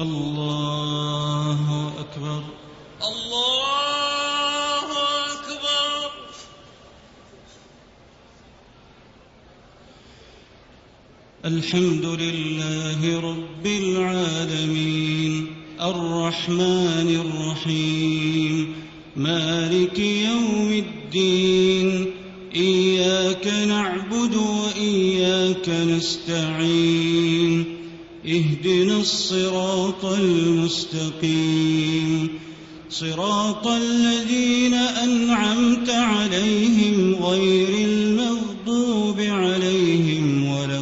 الله أكبر. الله أكبر. الحمد لله رب العالمين الرحمن الرحيم مالك يوم الدين إياك نعبد وإياك نستعين اهدنا الصراط المستقيم صراط الذين أنعمت عليهم غير المغضوب عليهم ولا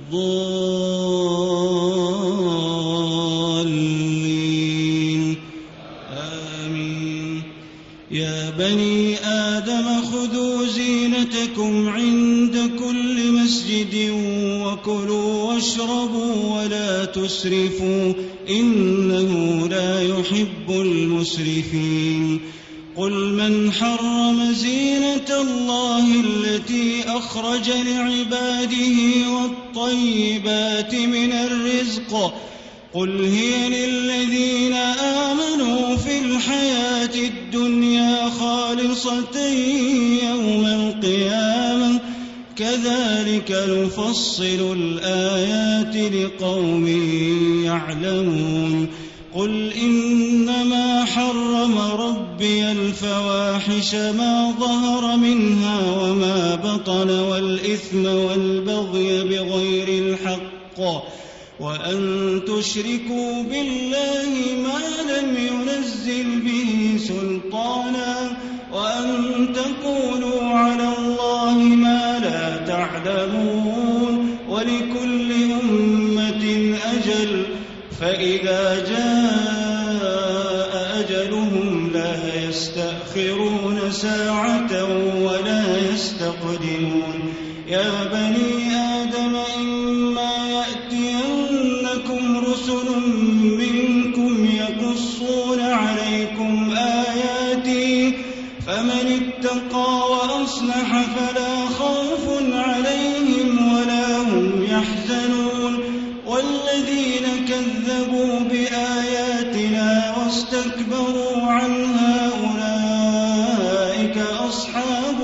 الضالين آمين. يا بني آدم خذوا زينتكم عند كل مسجد وكلوا واشربوا ولا تسرفوا إنه لا يحب المسرفين. قل من حرم زينة الله التي أخرج لعباده والطيبات من الرزق قل هي للذين آمنوا في الحياة الدنيا خالصة يوم القيامة كذلك نفصل الآيات لقوم يعلمون. قل إنما حرم ربي الفواحش ما ظهر منها وما بطن والإثم والبغي بغير الحق وأن تشركوا بالله ما لم ينزل به سلطانا وأن تقولوا على الله ما لا تعلمون. ولكل أمة أجل فإذا جاء أجلهم لا يستأخرون ساعة ولا يستقدمون. يا بني آدم إما يأتينكم رسل منكم يقصون عليكم آياتي فمن اتقى وأصلح فلا خوف عليهم ولا هم يحزنون. والذين كذبوا بآياتنا واستكبروا عنها أولئك أصحاب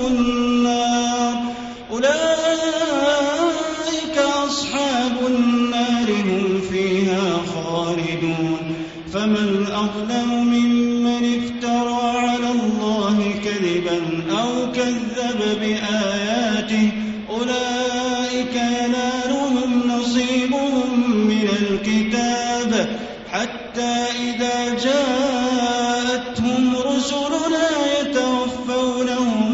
النار هم فيها خالدون. فمن أظلم ممن افترى على الله كذبا أو كذب بآياته أولئك ينالهم نصيبهم من الكتاب حتى إذا جاءتهم رسلنا يتوفونهم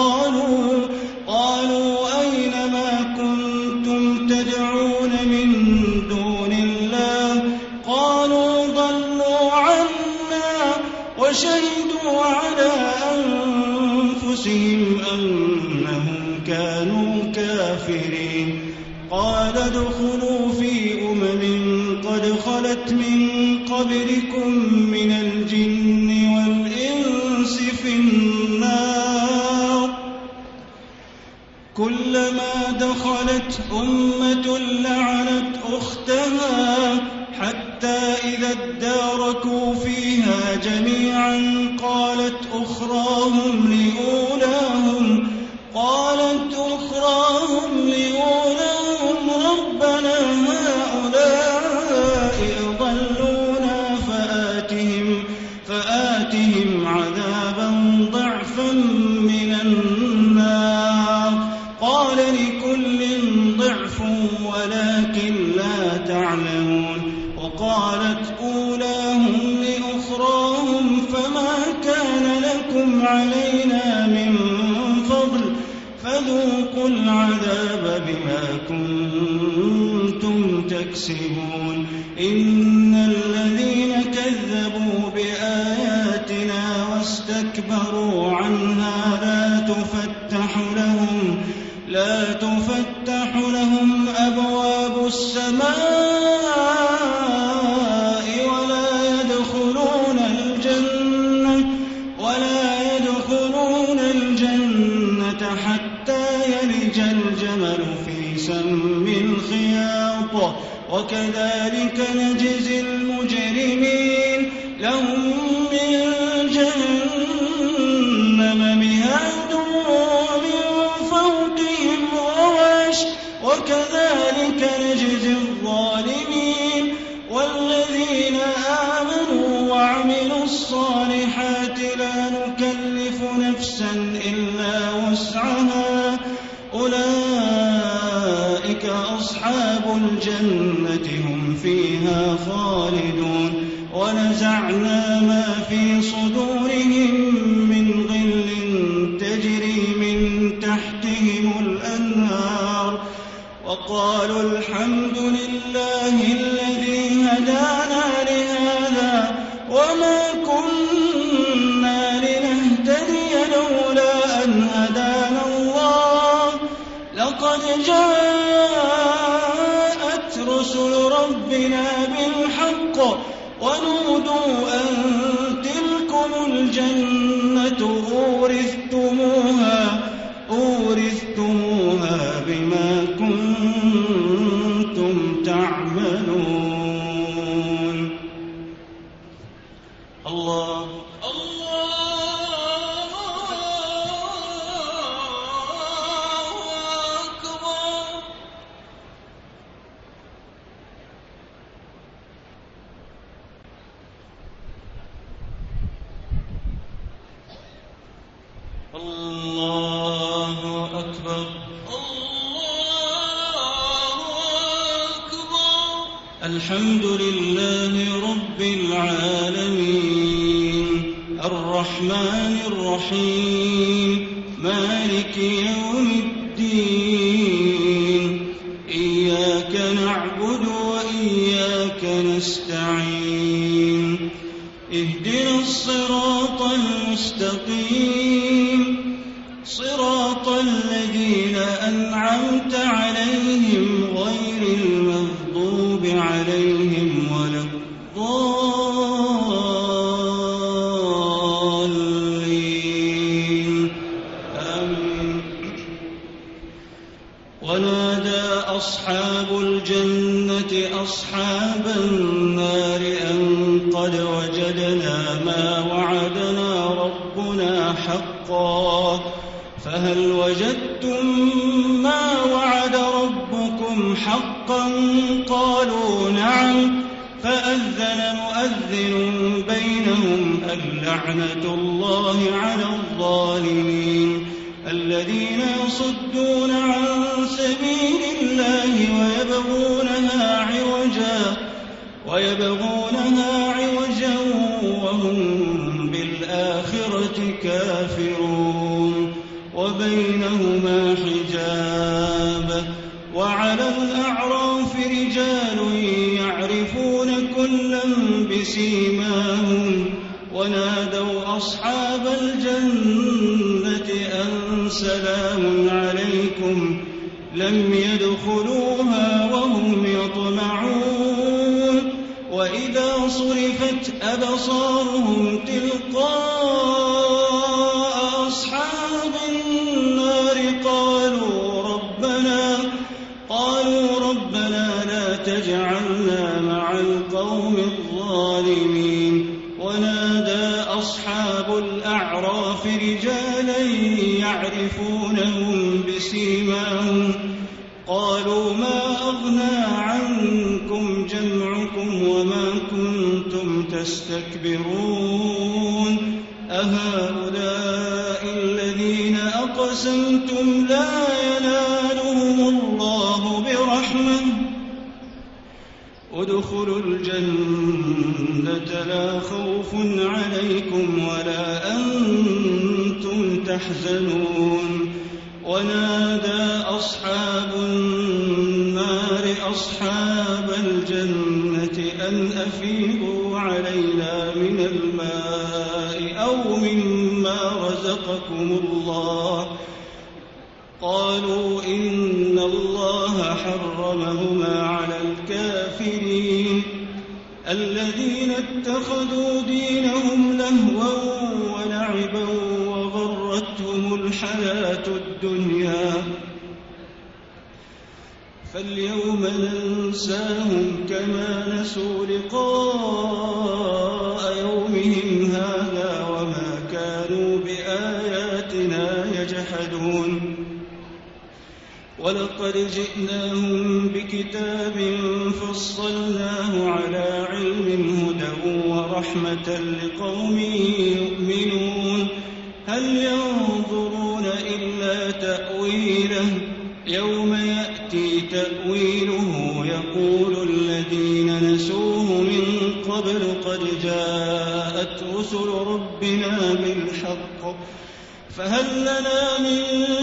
قالوا أين ما كنتم تدعون من دون الله قالوا ضلوا عنا وشهدوا على أنفسهم أنهم كانوا كافرين. قال ادخلوا في قد خلت من قبلكم من الجن والإنس في النار كلما دخلت أمة لعنت أختها حتى إذا اداركوا فيها جميعا قالت أخراهم لأولاهم ربنا هؤلاء أضلونا فآتهم عذابا ضعفا من النار. قال لكل ضعف ولكن لا تعلمون. وقالت أولاهم لأخراهم فما كان لكم علينا من فضل فذوقوا العذاب بما كنتم تكسبون. إن الذين كذبوا بآياتنا واستكبروا عنها لا تفتح لهم أبواب السماء ولا يدخلون الجنة حتى يلج الجمل في سم الخياط وكذلك نجزي المجرمين لهم من جهنم مهاد ومن فوقهم غواش وكذلك نجزي الظالمين والذين آمنوا وعملوا الصالحات لا نكلف نفسا إلا وسعها أولئك أصحاب الجنة هم فيها خالدون ونزعنا ما في صدورهم من غل تجري من تحتهم الأنهار وقالوا الحمد لله الذي هدانا لهذا وما كنا لنهتدي لولا أن هدانا الله لقد جاءت رسل ربنا بالحق ونودوا أن تلكم الجنة أورثتموها بما كنتم تعملون. الله الله أكبر. الحمد لله رب العالمين الرحمن الرحيم مالك يوم الدين إياك نعبد وإياك نستعين اهدنا الصراط المستقيم صراط الذين أنعمت عليهم غير المغضوب عليهم ولا الضالين آمين. ونادى أصحاب الجنة أصحاب النار أن قد وجدنا ما وعدنا ربنا حقا فهل وجدتم ما وعد ربكم حقا قالوا نعم فأذن مؤذن بينهم اللعنة الله على الظالمين الذين يصدون عن سبيل الله ويبغونها عوجا وهم بالآخرة كافرون وبينهما حجاب وعلى الأعراف رجال يعرفون كلا بسيماهم ونادوا أصحاب الجنة أن سلام عليكم لم يدخلوها وهم يطمعون وإذا صرفت أبصارهم تلقاء أصحاب النار قالوا ربنا لا تجعلنا مع القوم الظالمين ونادى أصحاب الأعراف رجالا يعرفونهم بسيماهم قالوا ما أغنى عنكم جمعكم وما كنتم تستكبرون أهؤلاء الذين أقسمتم لا ينالهم الله برحمة ادخلوا الجنة لا خوف عليكم ولا أنتم تحزنون ونادى أصحاب النار أصحاب الجنة أن أفيضوا علينا من الماء أو مما رزقكم الله قالوا إن الله حرمهما على الكافرين الذين اتخذوا دينهم لهوا ولعبا وغرتهم الحياة الدنيا فاليوم ننساهم كما نسوا لقاء يومهم هذا وما كانوا بآياتنا يجحدون ولقد جئناهم بكتاب فصلناه على علم هدى ورحمة لقوم يؤمنون هل ينظرون إلا تأويله يوم يأتي تأويله يقول الذين نسوه من قبل قد جاءت رسل ربنا بالحق فهل لنا من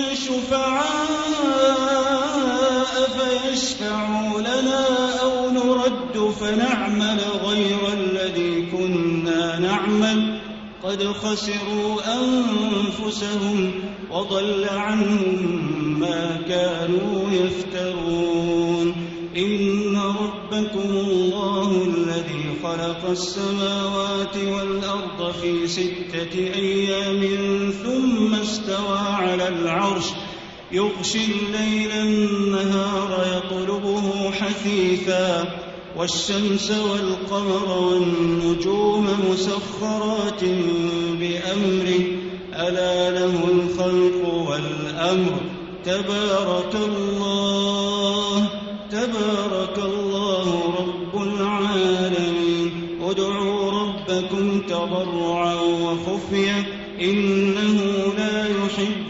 شفعاء فيشفعوا لنا أو نرد فنعمل غير الذي كنا نعمل قد خسروا أنفسهم وضل عنهم ما كانوا يفترون إن ربكم الله الذي خلق السماوات والأرض في 6 أيام ثم استوى على العرش يغشي الليل النهار يطلبه حثيثا والشمس والقمر والنجوم مسخرات بأمره ألا له الخلق والأمر تبارك الله رب العالمين ادعوا ربكم تضرعا وخفية إنه لا يحب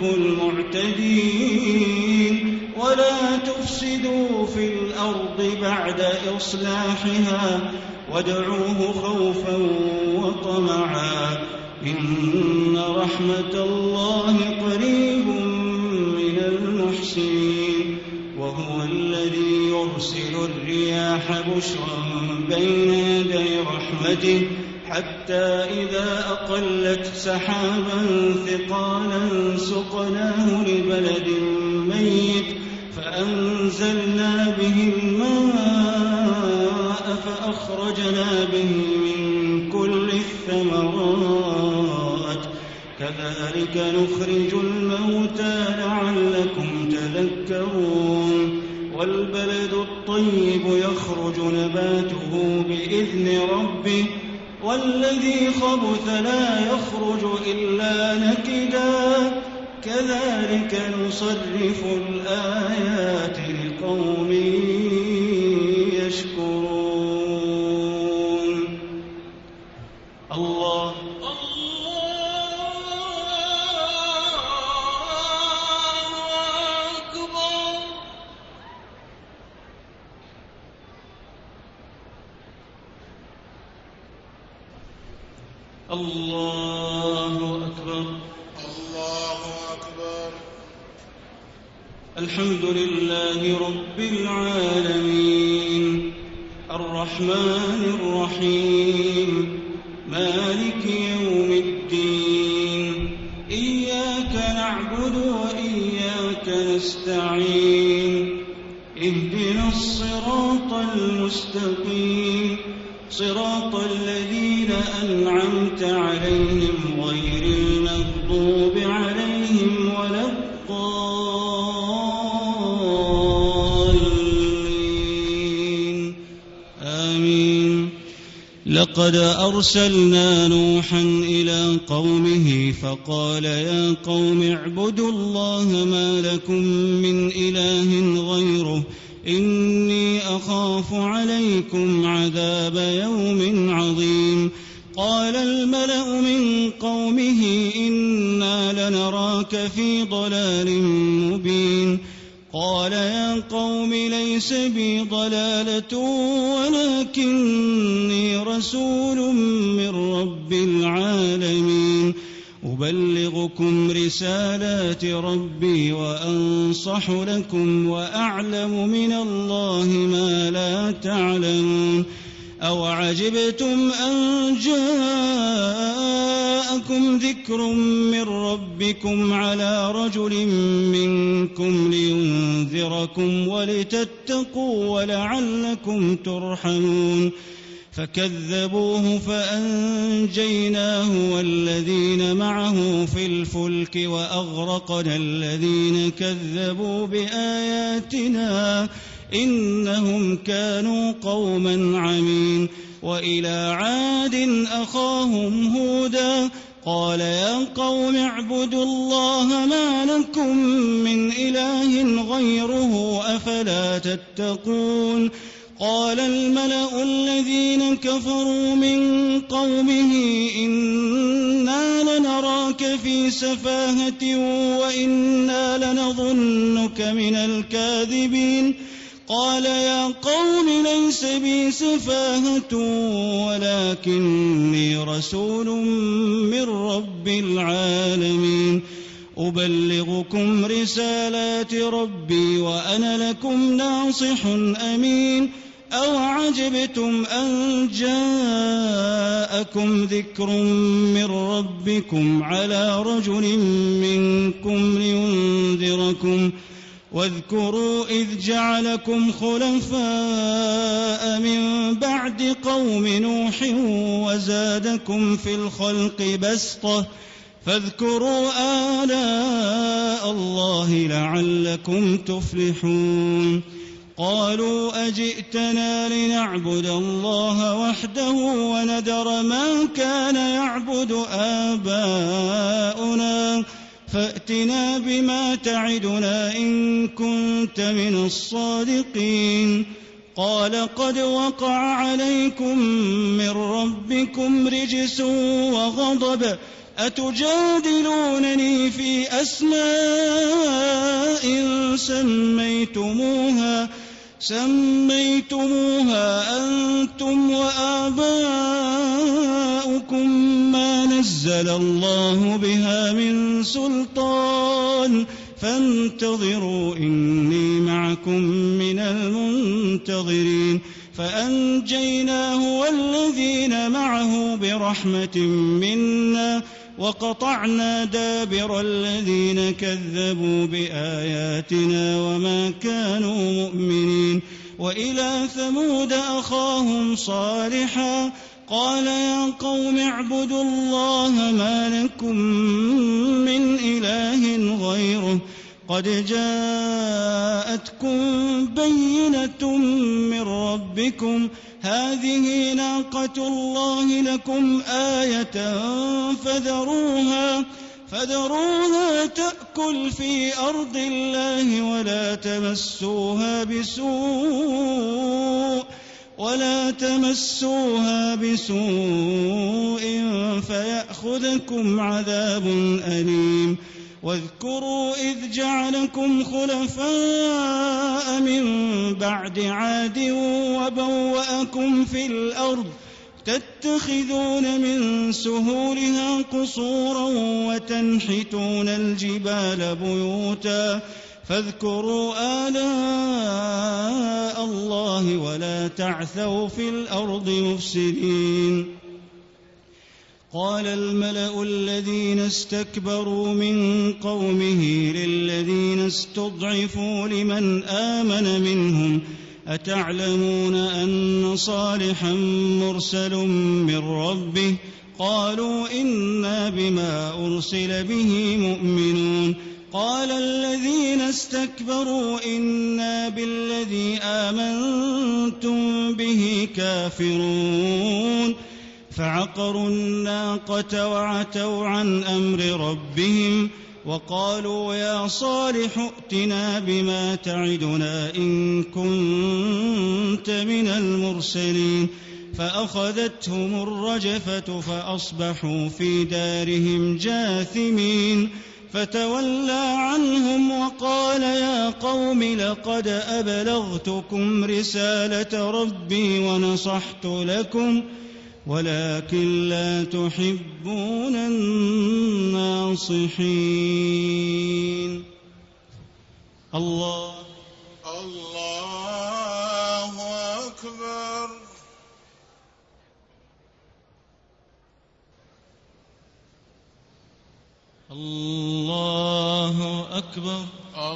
المعتدين ولا تفسدوا في الأرض بعد إصلاحها وادعوه خوفا وطمعا إن رحمة الله قريب من المحسنين وهو الذي يرسل الرياح بشرا بين يدي رحمته حتى إذا أقلت سحابا ثقالا سقناه لبلد ميت فأنزلنا به الماء فأخرجنا به من كل الثمرات كذلك نخرج الموتى لعلكم تذكرون والبلد الطيب يخرج نباته بإذن ربه والذي خبث لا يخرج إلا نكدا كذلك نصرف الآيات لقوم يشكرون الله أكبر الله أكبر الله أكبر الحمد لله رب العالمين الرحمن الرحيم مالك يوم الدين إياك نعبد وإياك نستعين اهدنا الصراط المستقيم صراط الذين أنعمت عليهم غير المغضوب عليهم ولا الضالين آمين لقد أرسلنا نوحا إلى قومه فقال يا قوم اعبدوا الله ما لكم من إله غيره إني أخاف عليكم عذاب يوم عظيم قال الملأ من قومه إنا لنراك في ضلال مبين قال يا قوم ليس بي ضلالة ولكني رسول من رب العالمين أبلغكم رسالات ربي وأنصح لكم وأعلم من الله ما لا تعلمون أو عجبتم أن جاءكم ذكر من ربكم على رجل منكم لينذركم ولتتقوا ولعلكم ترحمون فكذبوه فأنجيناه والذين معه في الفلك وأغرقنا الذين كذبوا بآياتنا إنهم كانوا قوما عمين وإلى عاد أخاهم هودا قال يا قوم اعبدوا الله ما لكم من إله غيره أفلا تتقون قال الملأ الذين كفروا من قومه إنا لنراك في سفاهة وإنا لنظنك من الكاذبين قال يا قوم ليس بي سفاهة ولكني رسول من رب العالمين أبلغكم رسالات ربي وأنا لكم ناصح أمين أوعجبتم أن جاءكم ذكر من ربكم على رجل منكم لينذركم واذكروا إذ جعلكم خلفاء من بعد قوم نوح وزادكم في الخلق بسطة فاذكروا آلاء الله لعلكم تفلحون قالوا أجئتنا لنعبد الله وحده وندر ما كان يعبد آباؤنا فأتنا بما تعدنا إن كنت من الصادقين قال قد وقع عليكم من ربكم رجس وغضب أتجادلونني في أسماء سميتموها أنتم وآباؤكم ما نزل الله بها من سلطان فانتظروا إني معكم من المنتظرين فأنجيناه والذين معه برحمة منا وقطعنا دابر الذين كذبوا بآياتنا وما كانوا مؤمنين وإلى ثمود أخاهم صالحا قال يا قوم اعبدوا الله ما لكم من إله غيره قد جاءتكم بينة من ربكم هذه ناقة الله لكم آية فذروها تأكل في أرض الله ولا تمسوها بسوء فيأخذكم عذاب أليم واذكروا إذ جعلكم خلفاء من بعد عاد وبوأكم في الأرض تتخذون من سهولها قصورا وتنحتون الجبال بيوتا فاذكروا آلاء الله ولا تعثوا في الأرض مفسدين قال الملأ الذين استكبروا من قومه للذين استضعفوا لمن آمن منهم أتعلمون أن صالحا مرسل من ربه قالوا إنا بما أرسل به مؤمنون قال الذين استكبروا إنا بالذي آمنتم به كافرون فعقروا الناقة وعتوا عن أمر ربهم وقالوا يا صالح ائتنا بما تعدنا إن كنت من المرسلين فأخذتهم الرجفة فأصبحوا في دارهم جاثمين فتولى عنهم وقال يا قوم لقد أبلغتكم رسالة ربي ونصحت لكم ولكن لا تحبون الناصحين الله أكبر الله أكبر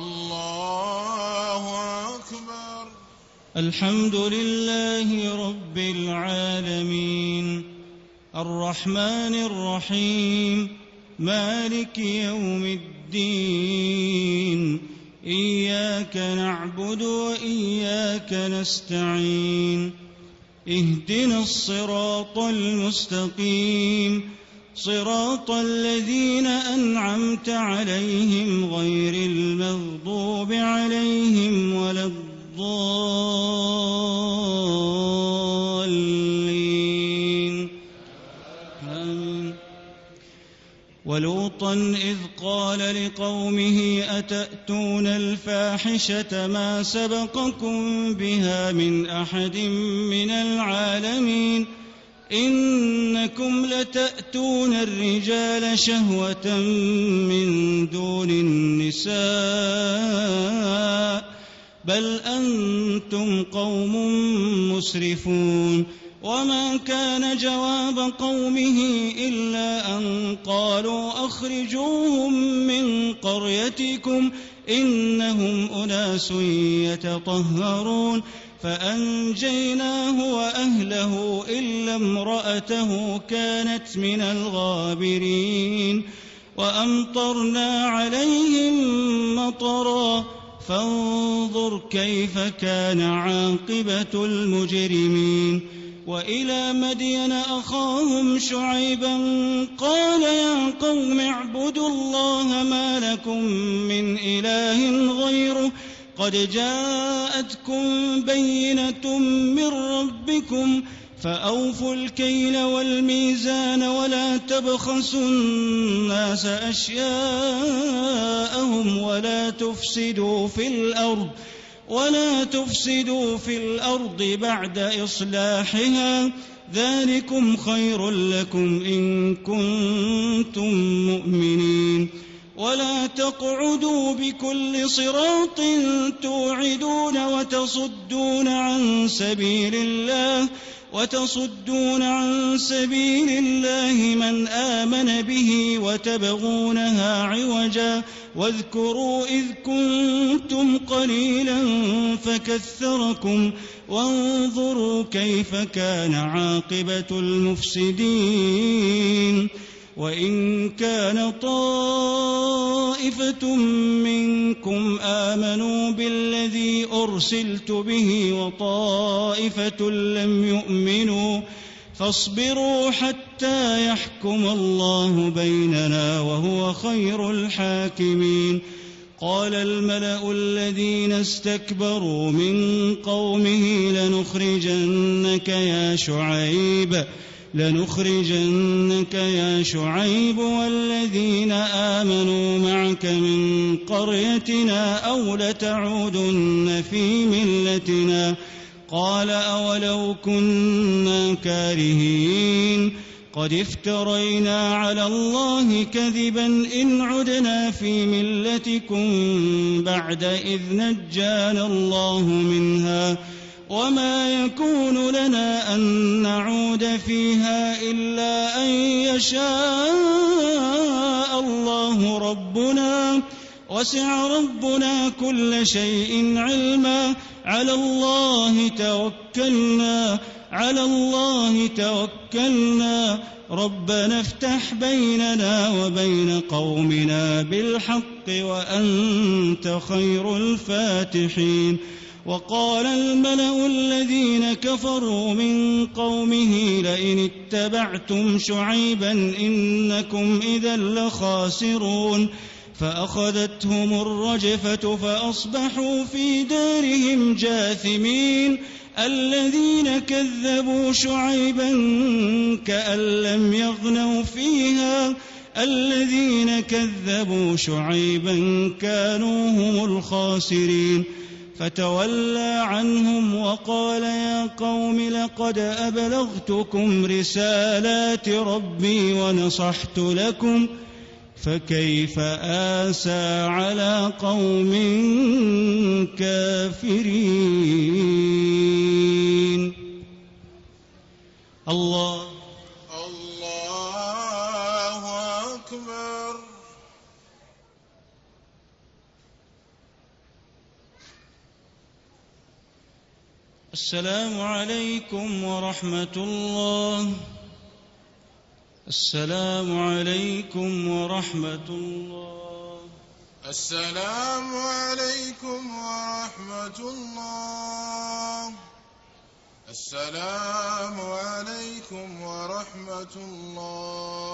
الله أكبر الحمد لله رب العالمين الرحمن الرحيم مالك يوم الدين إياك نعبد وإياك نستعين اهدنا الصراط المستقيم صراط الذين أنعمت عليهم غير المغضوب عليهم ولا الضالين آمين. ولوطا إذ قال لقومه أتأتون الفاحشة ما سبقكم بها من أحد من العالمين إنكم لتأتون الرجال شهوة من دون النساء بل أنتم قوم مسرفون وما كان جواب قومه إلا أن قالوا أخرجوهم من قريتكم إنهم أناس يتطهرون فأنجيناه وأهله إلا امرأته كانت من الغابرين وأمطرنا عليهم مطرا فانظر كيف كان عاقبة المجرمين وإلى مدين أخاهم شعيبا قال يا قوم اعبدوا الله ما لكم من إله غيره قد جاءتكم بينة من ربكم فأوفوا الكيل والميزان ولا تبخسوا الناس أشياءهم ولا تفسدوا في الأرض بعد إصلاحها ذلكم خير لكم إن كنتم مؤمنين ولا تقعدوا بكل صراط توعدون وتصدون عن سبيل الله من آمن به وتبغونها عوجا واذكروا إذ كنتم قليلا فكثركم وانظروا كيف كان عاقبة المفسدين وإن كان طائفة منكم آمنوا بالذي أرسلت به وطائفة لم يؤمنوا فاصبروا حتى يحكم الله بيننا وهو خير الحاكمين قال الملأ الذين استكبروا من قومه لنخرجنك يا شعيب والذين آمنوا معك من قريتنا أو لتعودن في ملتنا قال أولو كنا كارهين قد افترينا على الله كذبا إن عدنا في ملتكم بعد إذ نجانا الله منها وما يكون لنا أن نعود فيها إلا أن يشاء الله ربنا وسع ربنا كل شيء علما على الله توكلنا ربنا افتح بيننا وبين قومنا بالحق وأنت خير الفاتحين وقال الملأ الذين كفروا من قومه لئن اتبعتم شعيبا إنكم إذا لخاسرون فأخذتهم الرجفة فأصبحوا في دارهم جاثمين الذين كذبوا شعيبا كأن لم يغنوا فيها الذين كذبوا شعيبا كانوا هم الخاسرين فتولى عنهم وقال يا قوم لقد أبلغتكم رسالات ربي ونصحت لكم فكيف آسى على قوم كافرين. الله أكبر. السلام عليكم ورحمة الله. السلام عليكم ورحمة الله. السلام عليكم ورحمة الله. السلام عليكم ورحمة الله.